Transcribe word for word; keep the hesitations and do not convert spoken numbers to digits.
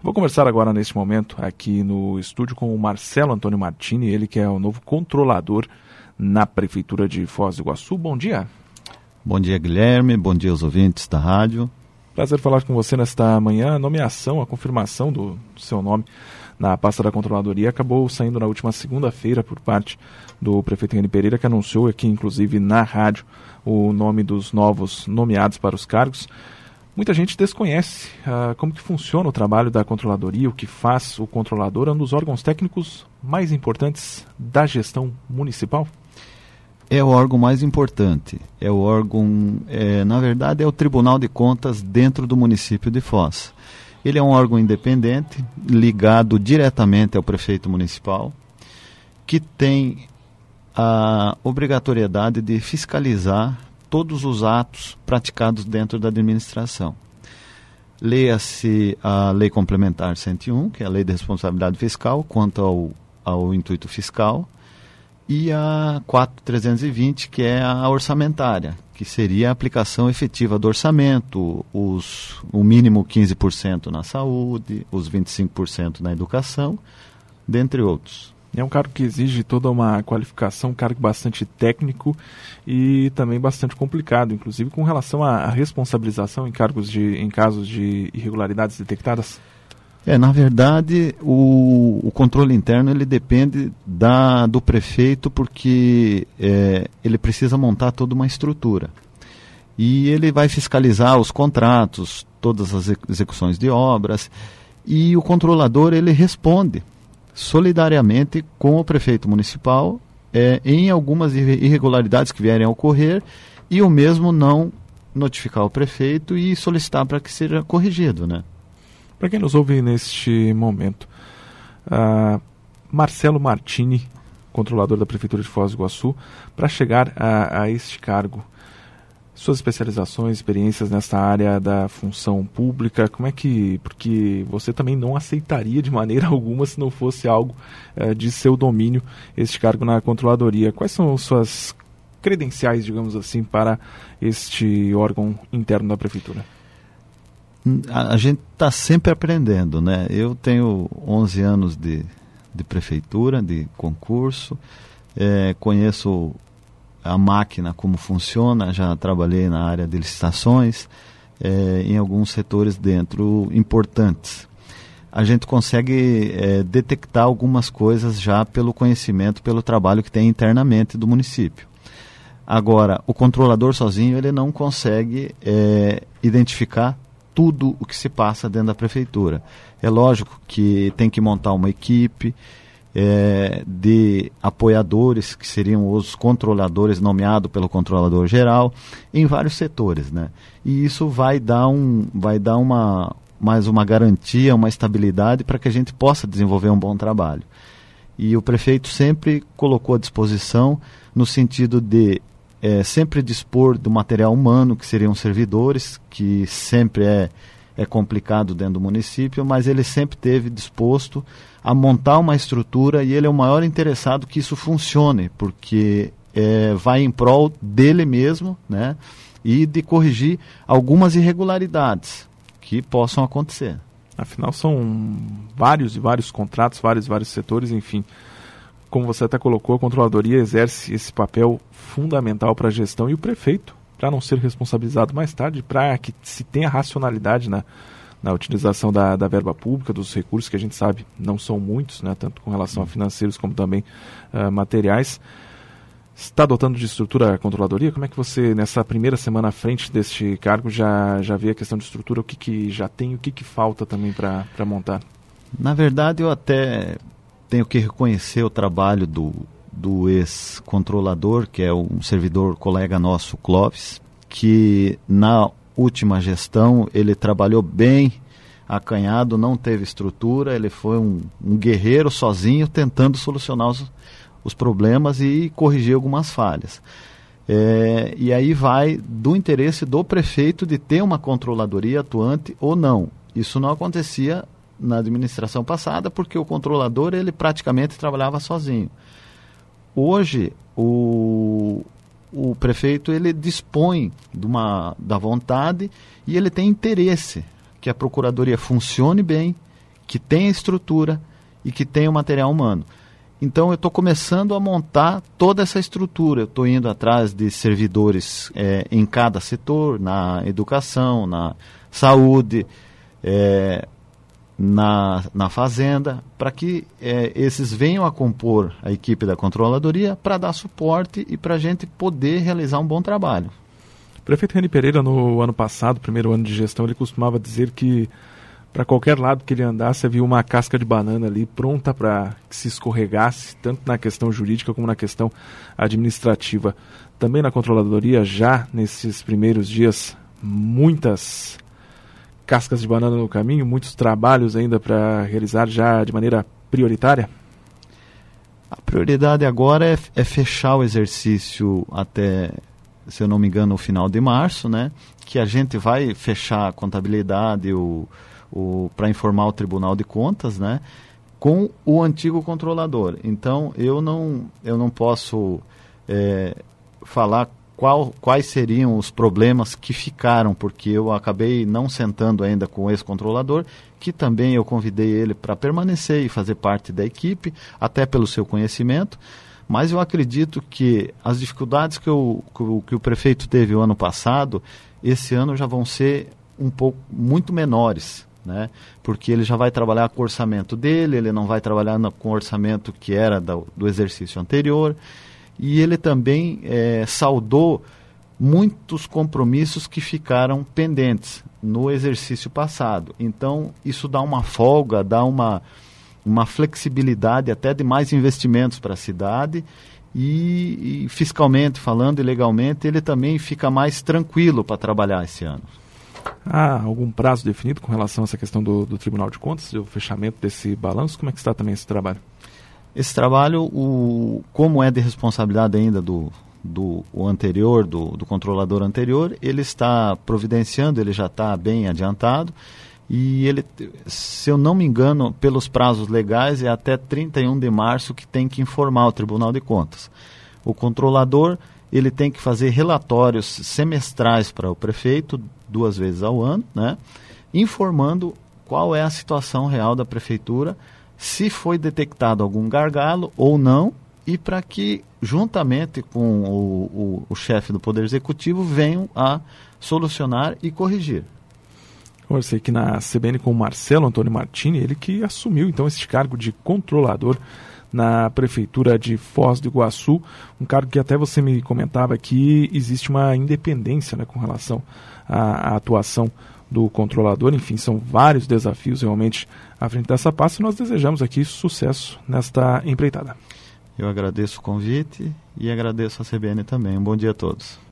Vou conversar agora, neste momento, aqui no estúdio com o Marcelo Antônio Martini, ele que é o novo controlador na Prefeitura de Foz do Iguaçu. Bom dia. Bom dia, Guilherme. Bom dia aos ouvintes da rádio. Prazer falar com você nesta manhã. A nomeação, a confirmação do seu nome na pasta da Controladoria acabou saindo na última segunda-feira por parte do prefeito Reni Pereira, que anunciou aqui, inclusive, na rádio, o nome dos novos nomeados para os cargos. Muita gente desconhece uh, como que funciona o trabalho da Controladoria, o que faz o controlador, é um dos órgãos técnicos mais importantes da gestão municipal. É o órgão mais importante, é o órgão, é, na verdade, é o Tribunal de Contas dentro do município de Foz. Ele é um órgão independente, ligado diretamente ao prefeito municipal, que tem a obrigatoriedade de fiscalizar todos os atos praticados dentro da administração. Leia-se a Lei Complementar cento e um, que é a Lei de Responsabilidade Fiscal, quanto ao, ao intuito fiscal, e a quatro mil trezentos e vinte, que é a orçamentária, que seria a aplicação efetiva do orçamento, os, o mínimo quinze por cento na saúde, os vinte e cinco por cento na educação, dentre outros. É um cargo que exige toda uma qualificação, um cargo bastante técnico e também bastante complicado, inclusive com relação à responsabilização em, cargos de, em casos de irregularidades detectadas. É, na verdade, o, o controle interno ele depende da, do prefeito, porque é, ele precisa montar toda uma estrutura. E ele vai fiscalizar os contratos, todas as execuções de obras, e o controlador ele responde solidariamente com o prefeito municipal é, em algumas irregularidades que vierem a ocorrer, e o mesmo não notificar o prefeito e solicitar para que seja corrigido, né? Para quem nos ouve neste momento, uh, Marcelo Martini, controlador da Prefeitura de Foz do Iguaçu, para chegar a, a este cargo, suas especializações, experiências nesta área da função pública, como é que, porque você também não aceitaria de maneira alguma se não fosse algo uh, de seu domínio, este cargo na Controladoria. Quais são suas credenciais, digamos assim, para este órgão interno da Prefeitura? A, a gente está sempre aprendendo, né? Eu tenho onze anos de, de prefeitura, de concurso, é, conheço a máquina, como funciona, já trabalhei na área de licitações, é, em alguns setores dentro importantes. A gente consegue é, detectar algumas coisas já pelo conhecimento, pelo trabalho que tem internamente do município. Agora, o controlador sozinho ele não consegue é, identificar tudo o que se passa dentro da prefeitura. É lógico que tem que montar uma equipe é, de apoiadores, que seriam os controladores nomeados pelo controlador geral, em vários setores, né? E isso vai dar, um, vai dar uma, mais uma garantia, uma estabilidade para que a gente possa desenvolver um bom trabalho. E o prefeito sempre colocou à disposição no sentido de É, sempre dispor do material humano, que seriam servidores, que sempre é, é complicado dentro do município, mas ele sempre esteve disposto a montar uma estrutura, e ele é o maior interessado que isso funcione, porque é, vai em prol dele mesmo, né, e de corrigir algumas irregularidades que possam acontecer. Afinal, são vários e vários contratos, vários e vários setores, enfim. Como você até colocou, a Controladoria exerce esse papel fundamental para a gestão, e o prefeito, para não ser responsabilizado mais tarde, para que se tenha racionalidade na, na utilização da, da verba pública, dos recursos que a gente sabe não são muitos, né, tanto com relação a financeiros como também uh, materiais. Está dotando de estrutura a Controladoria? Como é que você, nessa primeira semana à frente deste cargo, já, já vê a questão de estrutura, o que, que já tem e o que, que falta também para montar? Na verdade, eu até tenho que reconhecer o trabalho do, do ex-controlador, que é um servidor colega nosso, Clóvis, que na última gestão ele trabalhou bem acanhado, não teve estrutura, ele foi um, um guerreiro sozinho tentando solucionar os, os problemas e corrigir algumas falhas. É, e aí vai do interesse do prefeito de ter uma controladoria atuante ou não. Isso não acontecia na administração passada, porque o controlador ele praticamente trabalhava sozinho. Hoje, o, o prefeito ele dispõe de uma, da vontade, e ele tem interesse que a Procuradoria funcione bem, que tenha estrutura e que tenha o material humano. Então eu estou começando a montar toda essa estrutura. Eu estou indo atrás de servidores é, em cada setor, na educação, na saúde, é, na, na fazenda, para que é, esses venham a compor a equipe da controladoria para dar suporte e para a gente poder realizar um bom trabalho. O prefeito Reni Pereira, no ano passado, primeiro ano de gestão, ele costumava dizer que para qualquer lado que ele andasse, havia uma casca de banana ali pronta para que se escorregasse, tanto na questão jurídica como na questão administrativa. Também na controladoria, já nesses primeiros dias, muitas cascas de banana no caminho, muitos trabalhos ainda para realizar já de maneira prioritária? A prioridade agora é, é fechar o exercício até, se eu não me engano, o final de março, né? Que a gente vai fechar a contabilidade, o O, para informar o Tribunal de Contas, né, com o antigo controlador. Então, eu não, eu não posso é, falar qual, quais seriam os problemas que ficaram, porque eu acabei não sentando ainda com o ex-controlador, que também eu convidei ele para permanecer e fazer parte da equipe, até pelo seu conhecimento, mas eu acredito que as dificuldades que, eu, que, o, que o prefeito teve o ano passado, esse ano já vão ser um pouco, muito menores, né? Porque ele já vai trabalhar com o orçamento dele, ele não vai trabalhar no, com o orçamento que era do, do exercício anterior, e ele também é, saudou muitos compromissos que ficaram pendentes no exercício passado. Então, isso dá uma folga, dá uma, uma flexibilidade até de mais investimentos para a cidade, e, e fiscalmente falando e legalmente, ele também fica mais tranquilo para trabalhar esse ano. Há algum prazo definido com relação a essa questão do, do Tribunal de Contas, o fechamento desse balanço? Como é que está também esse trabalho? Esse trabalho, o, como é de responsabilidade ainda do, do o anterior, do, do controlador anterior, ele está providenciando, ele já está bem adiantado, e ele, se eu não me engano, pelos prazos legais, é até trinta e um de março que tem que informar o Tribunal de Contas. O controlador, ele tem que fazer relatórios semestrais para o prefeito, duas vezes ao ano, né, informando qual é a situação real da prefeitura, se foi detectado algum gargalo ou não, e para que, juntamente com o, o, o chefe do Poder Executivo, venham a solucionar e corrigir. Eu sei que na C B N com o Marcelo Antônio Martini, ele que assumiu então esse cargo de controlador na Prefeitura de Foz do Iguaçu, um cargo que até você me comentava que existe uma independência, né, com relação à, à atuação do controlador. Enfim, são vários desafios realmente à frente dessa pasta, e nós desejamos aqui sucesso nesta empreitada. Eu agradeço o convite e agradeço a C B N também. Um bom dia a todos.